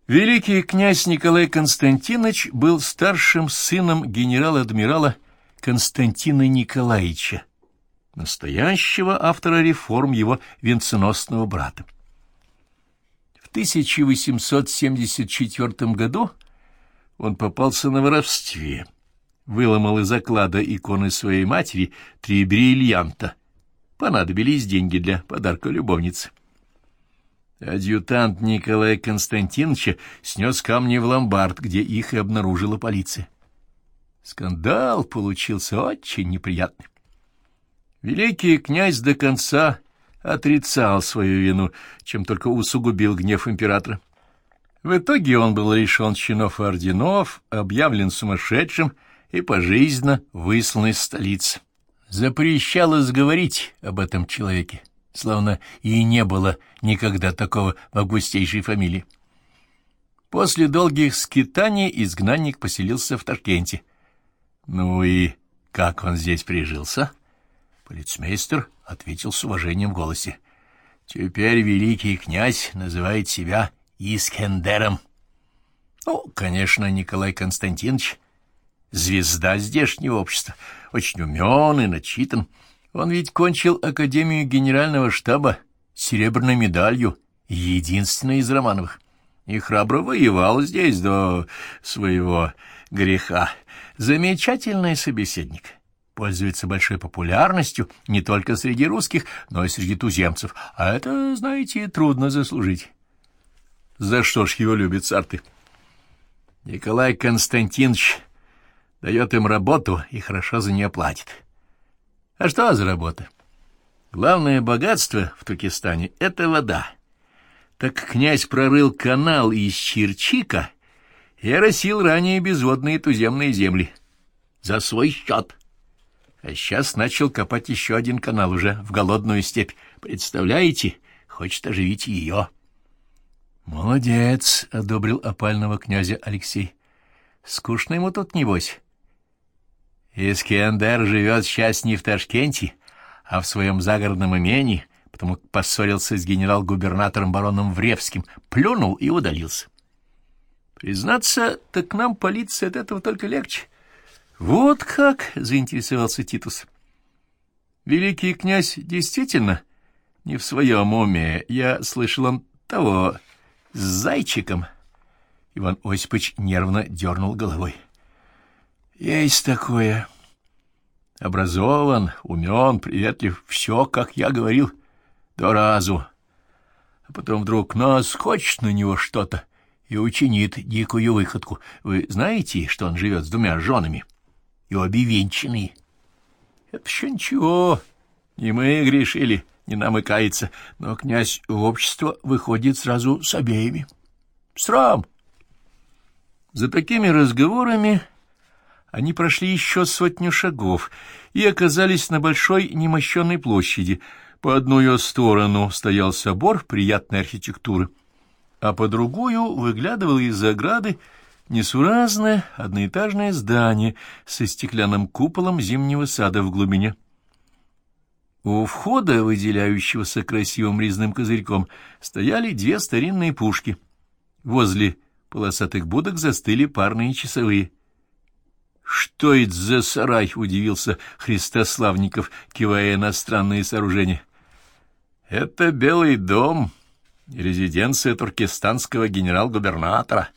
Великий князь Николай Константинович был старшим сыном генерала-адмирала Константина Николаевича, настоящего автора реформ его венценосного брата. В 1874 году он попался на воровстве, выломал из оклада иконы своей матери 3 бриллианта. Понадобились деньги для подарка любовнице. Адъютант Николая Константиновича снес камни в ломбард, где их и обнаружила полиция. Скандал получился очень неприятный. Великий князь до конца отрицал свою вину, чем только усугубил гнев императора. В итоге он был лишен чинов и орденов, объявлен сумасшедшим и пожизненно выслан из столицы. Запрещалось говорить об этом человеке, словно и не было никогда такого в августейшей фамилии. После долгих скитаний изгнанник поселился в Ташкенте. Ну и как он здесь прижился? Полицмейстер ответил с уважением в голосе. Теперь великий князь называет себя Искендером. Ну, конечно, Николай Константинович — звезда здешнего общества, очень умен и начитан. Он ведь кончил Академию Генерального штаба с серебряной медалью, единственной из Романовых, и храбро воевал здесь до своего греха. Замечательный собеседник, пользуется большой популярностью не только среди русских, но и среди туземцев, а это, знаете, трудно заслужить. За что ж его любят сарты? Николай Константинович дает им работу и хорошо за нее платит. А что за работа? Главное богатство в Туркестане — это вода. Так князь прорыл канал из Черчика и оросил ранее безводные туземные земли за свой счет. А сейчас начал копать еще один канал уже в голодную степь. Представляете, хочет оживить ее. «Молодец», — одобрил опального князя Алексей. «Скучно ему тут, небось». Искендер живет сейчас не в Ташкенте, а в своем загородном имении, потому как поссорился с генерал-губернатором бароном Вревским, плюнул и удалился. Признаться, так нам полиция от этого только легче. Вот как, — заинтересовался Титус. Великий князь действительно не в своем уме. Я слышал, он того с зайчиком. Иван Осипович нервно дернул головой. Есть такое. Образован, умен, приветлив, все, как я говорил, до разу. А потом вдруг наскочит на него что-то и учинит дикую выходку. Вы знаете, что он живет с 2 женами, и обе венчанные? Это еще ничего, не мы грешили, не нам и каяться, но князь в общество выходит сразу с обеими. Срам! За такими разговорами они прошли еще 100 шагов и оказались на большой немощенной площади. По одну ее сторону стоял собор приятной архитектуры, а по другую выглядывало из-за ограды несуразное одноэтажное здание со стеклянным куполом зимнего сада в глубине. У входа, выделяющегося красивым резным козырьком, стояли 2 старинные пушки. Возле полосатых будок застыли парные часовые. «Что это за сарай?» — удивился Христославников, кивая на странные сооружения. «Это Белый дом, резиденция туркестанского генерал-губернатора».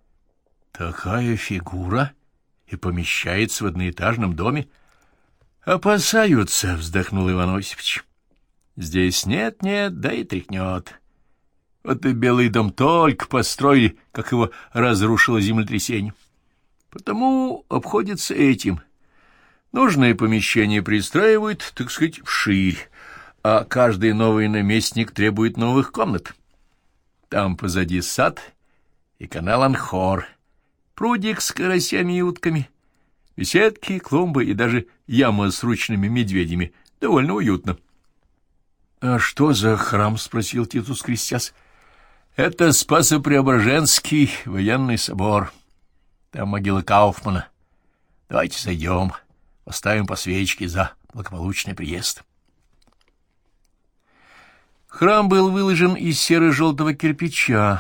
«Такая фигура и помещается в одноэтажном доме?» «Опасаются», — вздохнул Иван Осипович. «Здесь нет-нет, да и тряхнет. Вот и Белый дом только построили, как его разрушило землетрясение. Потому обходится этим. Нужное помещение пристраивают, так сказать, вширь, а каждый новый наместник требует новых комнат. Там позади сад и канал Анхор, прудик с карасями и утками, беседки, клумбы и даже яма с ручными медведями. Довольно уютно». «А что за храм?» — спросил Титус, крестясь. «Это Спасо-Преображенский военный собор. Там могила Кауфмана. Давайте зайдем, поставим по свечке за благополучный приезд». Храм был выложен из серо-желтого кирпича,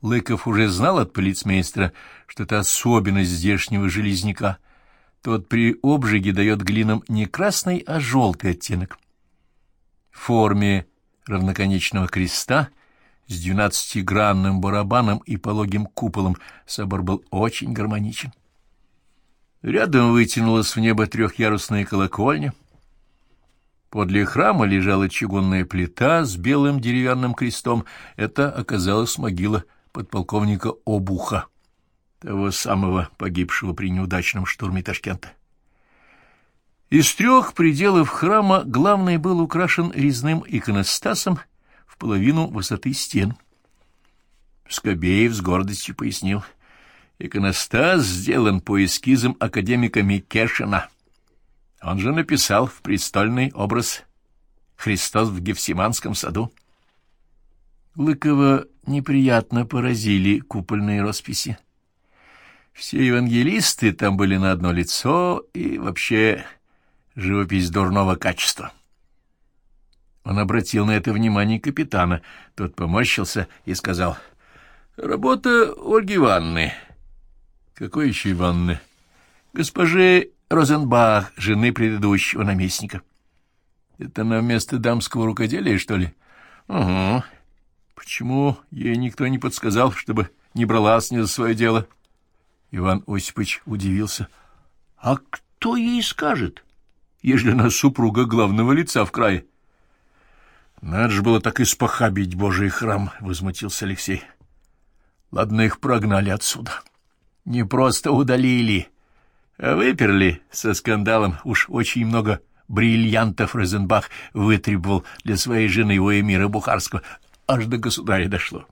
Лыков уже знал от полицмейстера, что это особенность здешнего железняка. Тот при обжиге дает глинам не красный, а желтый оттенок. В форме равноконечного креста с 12-гранным барабаном и пологим куполом собор был очень гармоничен. Рядом вытянулась в небо трехъярусная колокольня. Подле храма лежала чугунная плита с белым деревянным крестом. Это оказалась могила подполковника Обуха, того самого погибшего при неудачном штурме Ташкента. Из 3 пределов храма главный был украшен резным иконостасом в половину высоты стен. Скобеев с гордостью пояснил: иконостас сделан по эскизам академика Микешина. Он же написал в престольный образ «Христос в Гефсиманском саду». Лыкова неприятно поразили купольные росписи. Все евангелисты там были на одно лицо, и вообще живопись дурного качества. Он обратил на это внимание капитана. Тот поморщился и сказал: «Работа Ольги Ивановны». «Какой еще Ивановны?» «Госпожи Розенбах, жены предыдущего наместника». «Это на место дамского рукоделия, что ли?» «Угу. Почему ей никто не подсказал, чтобы не бралась ни за свое дело?» Иван Осипович удивился. «А кто ей скажет, ежели она супруга главного лица в крае?» «Надо же было так испохабить Божий храм», — возмутился Алексей. «Ладно, их прогнали отсюда. Не просто удалили, а выперли со скандалом. Уж очень много бриллиантов Розенбах вытребовал для своей жены у эмира Бухарского. Аж до государя дошло».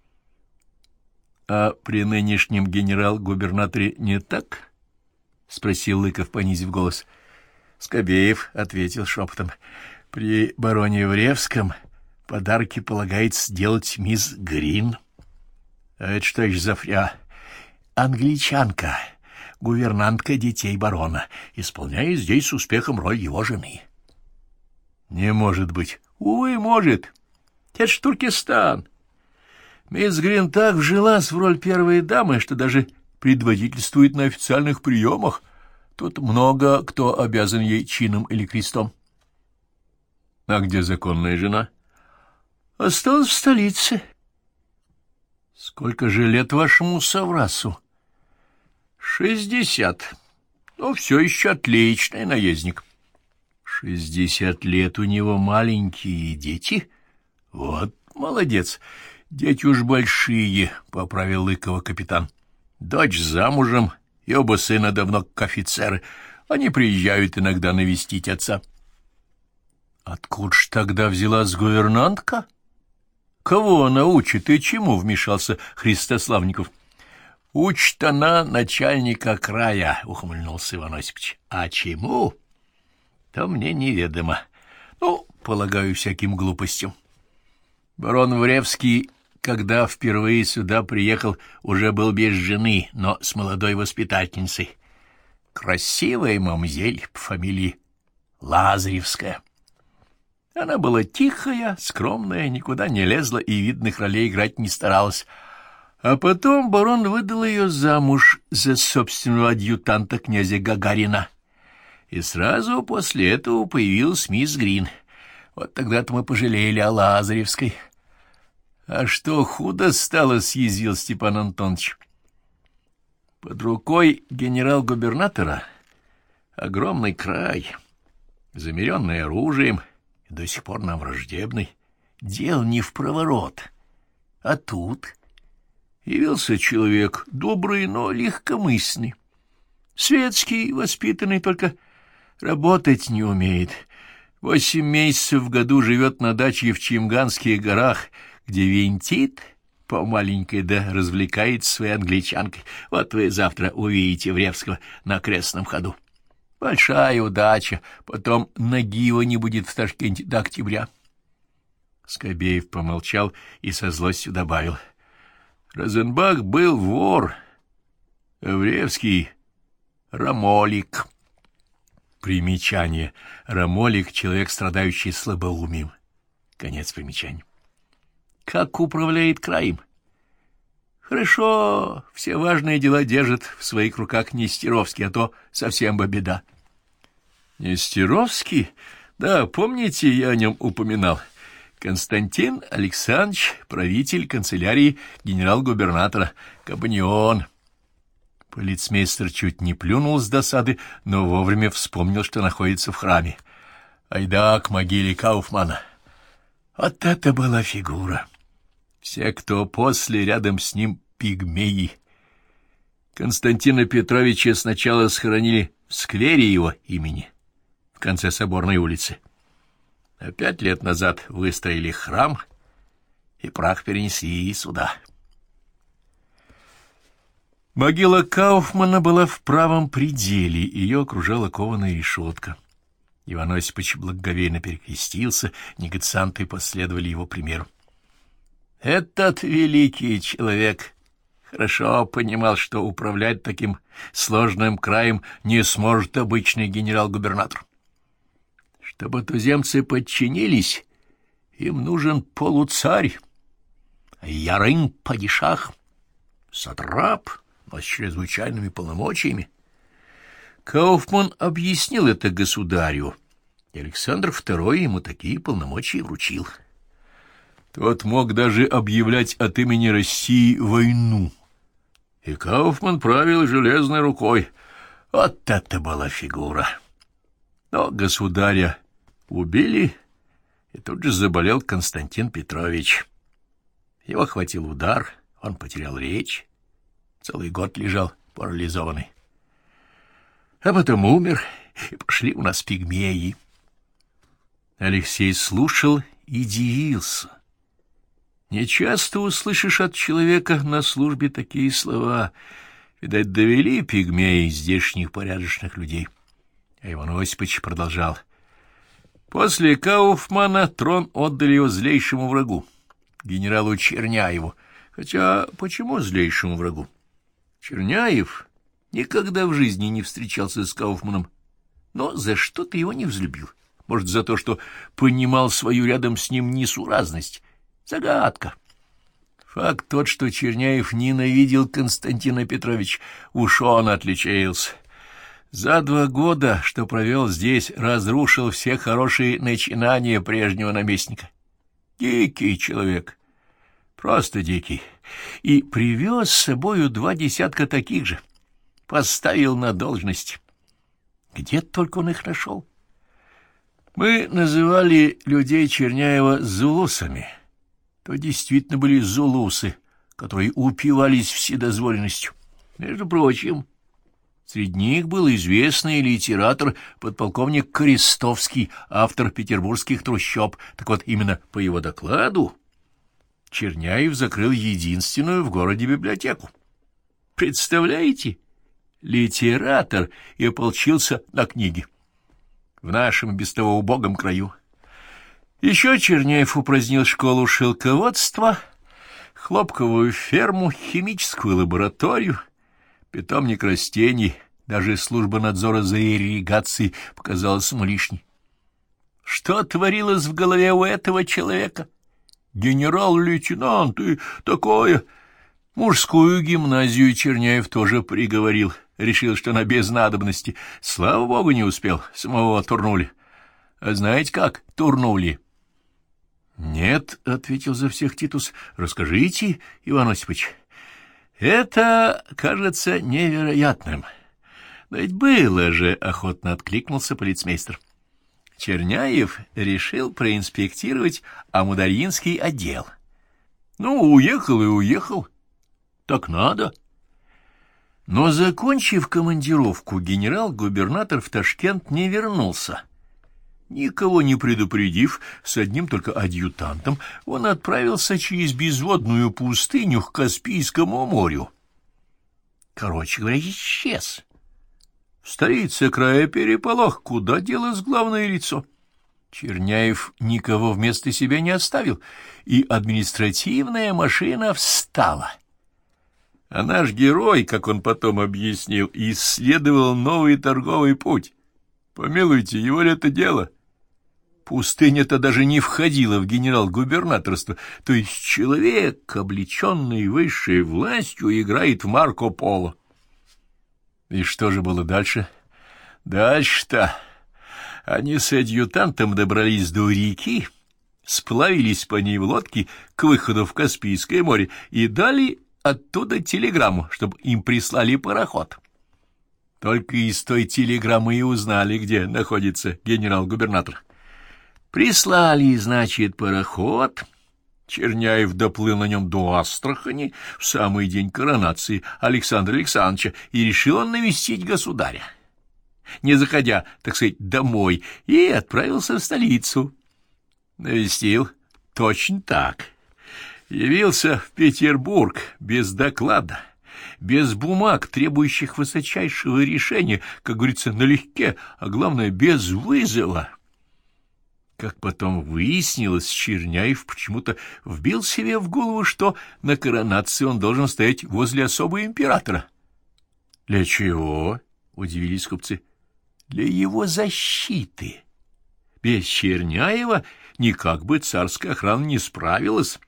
«А при нынешнем генерал-губернаторе не так?» — спросил Лыков, понизив голос. Скобеев ответил шепотом: «При бароне Евревском подарки полагается делать мисс Грин». «А это что еще за фря?» «Англичанка, гувернантка детей барона, исполняет здесь с успехом роль его жены». «Не может быть». «Увы, может. Это ж Туркестан. Мисс Грин так вжилась в роль первой дамы, что даже предводительствует на официальных приемах. Тут много кто обязан ей чином или крестом». «А где законная жена?» «Осталась в столице». «Сколько же лет вашему соврасу?» 60. Но все еще отличный наездник». 60 лет у него маленькие дети? Вот молодец. Дети уж большие, — поправил Лыкова капитан. Дочь замужем, и оба сына давно как офицеры. Они приезжают иногда навестить отца. Откуда ж тогда взялась гувернантка? Кого она учит и чему, — вмешался Христославников. Учит она начальника края, — ухмыльнулся Иван Осипович. А чему? То мне неведомо. Ну, полагаю, всяким глупостям. Барон Вревский, когда впервые сюда приехал, уже был без жены, но с молодой воспитательницей. Красивая мамзель по фамилии Лазаревская. Она была тихая, скромная, никуда не лезла и видных ролей играть не старалась. А потом барон выдал ее замуж за собственного адъютанта князя Гагарина. И сразу после этого появилась мисс Грин. Вот тогда-то мы пожалели о Лазаревской. — А что, худо стало? — съязвил Степан Антонович. Под рукой генерал-губернатора огромный край, замеренный оружием, и до сих пор нам враждебный. Дело не в проворот. А тут явился человек добрый, но легкомысленный, светский, воспитанный, только работать не умеет. 8 месяцев в году живет на даче в Чимганских горах, где винтит по маленькой, да развлекается своей англичанкой. Вот вы завтра увидите Вревского на крестном ходу. Большая удача, потом ноги его не будет в Ташкенте до октября. Скобеев помолчал и со злостью добавил: Розенбах был вор, а Вревский — рамолик. Примечание. Рамолик — человек, страдающий слабоумием. Конец примечания. Как управляет краем? Хорошо, все важные дела держит в своих руках Нестеровский, а то совсем бы беда. Нестеровский? Да, помните, я о нем упоминал. Константин Александрович, правитель канцелярии генерал-губернатора, компаньон. Полицмейстер чуть не плюнул с досады, но вовремя вспомнил, что находится в храме. Айда к могиле Кауфмана. Вот это была фигура! Все, кто после, рядом с ним пигмеи. Константина Петровича сначала схоронили в сквере его имени, в конце Соборной улицы. А 5 лет назад выстроили храм, и прах перенесли сюда. Могила Кауфмана была в правом пределе, ее окружала кованая решетка. Иван Осипович благоговейно перекрестился, негацианты последовали его примеру. Этот великий человек хорошо понимал, что управлять таким сложным краем не сможет обычный генерал-губернатор. Чтобы туземцы подчинились, им нужен полуцарь, ярым падишах, сатрап, но с чрезвычайными полномочиями. Кауфман объяснил это государю, и Александр II ему такие полномочия вручил. Тот мог даже объявлять от имени России войну. И Кауфман правил железной рукой. Вот это была фигура! Но государя убили, и тут же заболел Константин Петрович. Его хватил удар, он потерял речь, целый год лежал парализованный. А потом умер, и пошли у нас пигмеи. Алексей слушал и дивился. Нечасто услышишь от человека на службе такие слова. Видать, довели пигмеи здешних порядочных людей. А Иван Осипович продолжал. После Кауфмана трон отдали его злейшему врагу, генералу Черняеву. Хотя почему злейшему врагу? Черняев никогда в жизни не встречался с Кауфманом, но за что-то его не взлюбил. Может, за то, что понимал свою рядом с ним несуразность. Загадка. Факт тот, что Черняев ненавидел Константина Петровича, уж он отличился. За 2 года, что провел здесь, разрушил все хорошие начинания прежнего наместника. Дикий человек, просто дикий. И привез с собою 2 десятка таких же. Поставил на должность. Где только он их нашел? Мы называли людей Черняева зулусами. То действительно были зулусы, которые упивались вседозволенностью. Между прочим, среди них был известный литератор, подполковник Крестовский, автор «Петербургских трущоб». Так вот, именно по его докладу Черняев закрыл единственную в городе библиотеку. Представляете? Литератор и ополчился на книги. В нашем без того убогом краю. Еще Черняев упразднил школу шелководства, хлопковую ферму, химическую лабораторию, питомник растений, даже служба надзора за ирригацией показалась ему лишней. Что творилось в голове у этого человека? Генерал-лейтенант и такое... Мужскую гимназию Черняев тоже приговорил. Решил, что она без надобности. Слава богу, не успел. Самого турнули. А знаете как турнули? — Нет, — ответил за всех Титус. — Расскажите, Иван Осипович. — Это кажется невероятным. Но ведь было же, — охотно откликнулся полицмейстер. Черняев решил проинспектировать Амударьинский отдел. Ну, уехал и уехал. Так надо. Но, закончив командировку, генерал-губернатор в Ташкент не вернулся. Никого не предупредив, с одним только адъютантом, он отправился через безводную пустыню к Каспийскому морю. Короче говоря, исчез. В столице края переполох, куда делось главное лицо? Черняев никого вместо себя не оставил, и административная машина встала. А наш герой, как он потом объяснил, исследовал новый торговый путь. Помилуйте, его ли это дело? Пустыня-то даже не входила в генерал-губернаторство, то есть человек, облеченный высшей властью, играет в Марко Поло. И что же было дальше? Дальше-то они с адъютантом добрались до реки, сплавились по ней в лодке к выходу в Каспийское море и дали оттуда телеграмму, чтобы им прислали пароход. Только из той телеграммы и узнали, где находится генерал-губернатор. Прислали, значит, пароход. Черняев доплыл на нем до Астрахани в самый день коронации Александра Александровича, и решил он навестить государя, не заходя, так сказать, домой, и отправился в столицу. Навестил точно так. Явился в Петербург без доклада, без бумаг, требующих высочайшего решения, как говорится, налегке, а главное, без вызова. Как потом выяснилось, Черняев почему-то вбил себе в голову, что на коронации он должен стоять возле особого императора. — Для чего? — удивились купцы. — Для его защиты. Без Черняева никак бы царская охрана не справилась.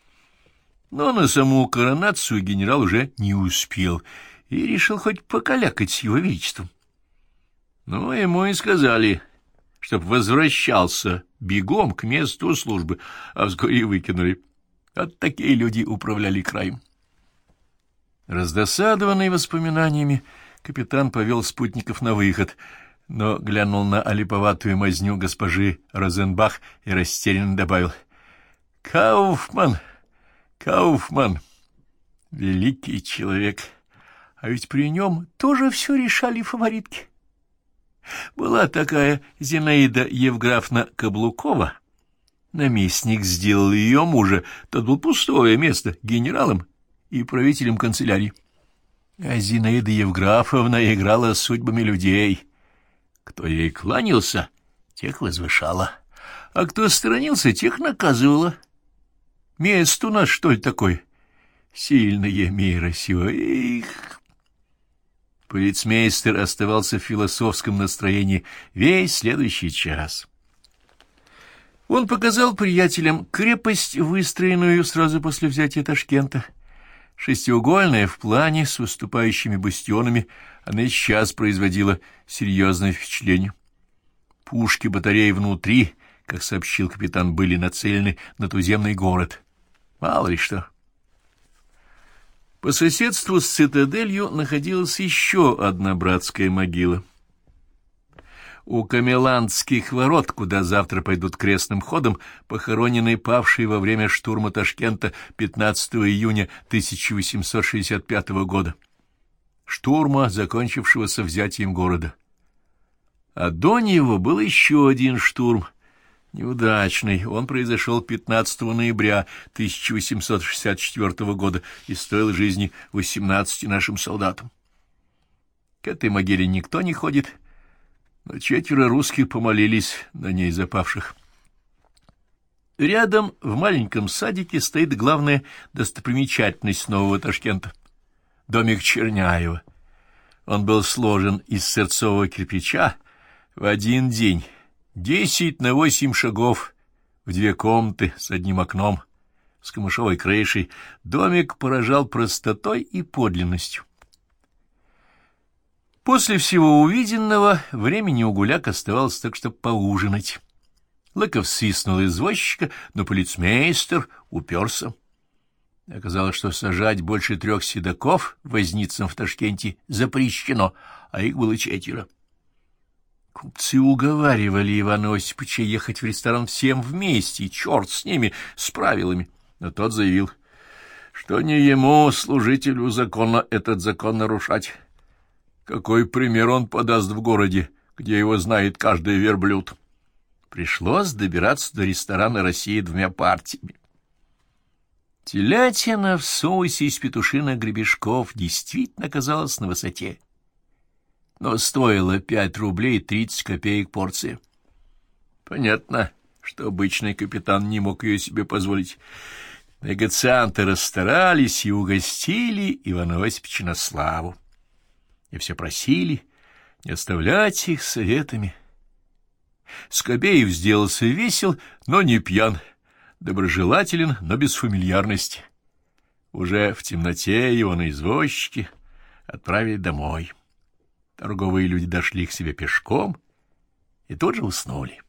Но на саму коронацию генерал уже не успел и решил хоть покалякать с его величеством. Ну, ему и сказали, чтоб возвращался бегом к месту службы, а вскоре выкинули. Вот такие люди управляли краем. Раздосадованный воспоминаниями, капитан повел спутников на выход, но глянул на олиповатую мазню госпожи Розенбах и растерянно добавил: «Кауфман, Кауфман, великий человек, а ведь при нем тоже все решали фаворитки. Была такая Зинаида Евграфовна Каблукова, наместник сделал ее мужа, тот был пустое место, генералом и правителем канцелярии. А Зинаида Евграфовна играла с судьбами людей. Кто ей кланялся, тех возвышала, а кто сторонился, тех наказывала. Место у нас, что ли, такое? Сильное мира сего, их!» Полицмейстер оставался в философском настроении весь следующий час. Он показал приятелям крепость, выстроенную сразу после взятия Ташкента. Шестиугольная в плане, с выступающими бастионами, она и сейчас производила серьезное впечатление. Пушки батареи внутри, как сообщил капитан, были нацелены на туземный город. Мало ли что. По соседству с цитаделью находилась еще одна братская могила. У Камеландских ворот, куда завтра пойдут крестным ходом, похоронены павшие во время штурма Ташкента 15 июня 1865 года, штурма, закончившегося взятием города. А до него был еще один штурм, неудачный. Он произошел 15 ноября 1864 года и стоил жизни 18 нашим солдатам. К этой могиле никто не ходит, но 4 русских помолились на ней за павших. Рядом в маленьком садике стоит главная достопримечательность Нового Ташкента — домик Черняева. Он был сложен из сырцового кирпича в один день, 10 на 8 шагов, в 2 комнаты с одним окном, с камышовой крышей. Домик поражал простотой и подлинностью. После всего увиденного времени у гуляк оставалось так, чтобы поужинать. Лыков свистнул извозчика, но полицмейстер уперся. Оказалось, что сажать больше 3 седаков возницам в Ташкенте запрещено, а их было 4. Купцы уговаривали Ивана Осиповича ехать в ресторан всем вместе, и черт с ними, с правилами. Но тот заявил, что не ему, служителю закона, этот закон нарушать. Какой пример он подаст в городе, где его знает каждый верблюд? Пришлось добираться до ресторана «Россия» 2 партиями. Телятина в соусе из петушиных гребешков действительно оказалась на высоте, но стоило 5 рублей 30 копеек порция. Понятно, что обычный капитан не мог ее себе позволить. Негацианты расстарались и угостили Ивана Осиповича на славу. И все просили не оставлять их советами. Скобеев сделался весел, но не пьян, доброжелателен, но без фамильярности. Уже в темноте его на извозчике отправили домой. Торговые люди дошли к себе пешком и тут же уснули.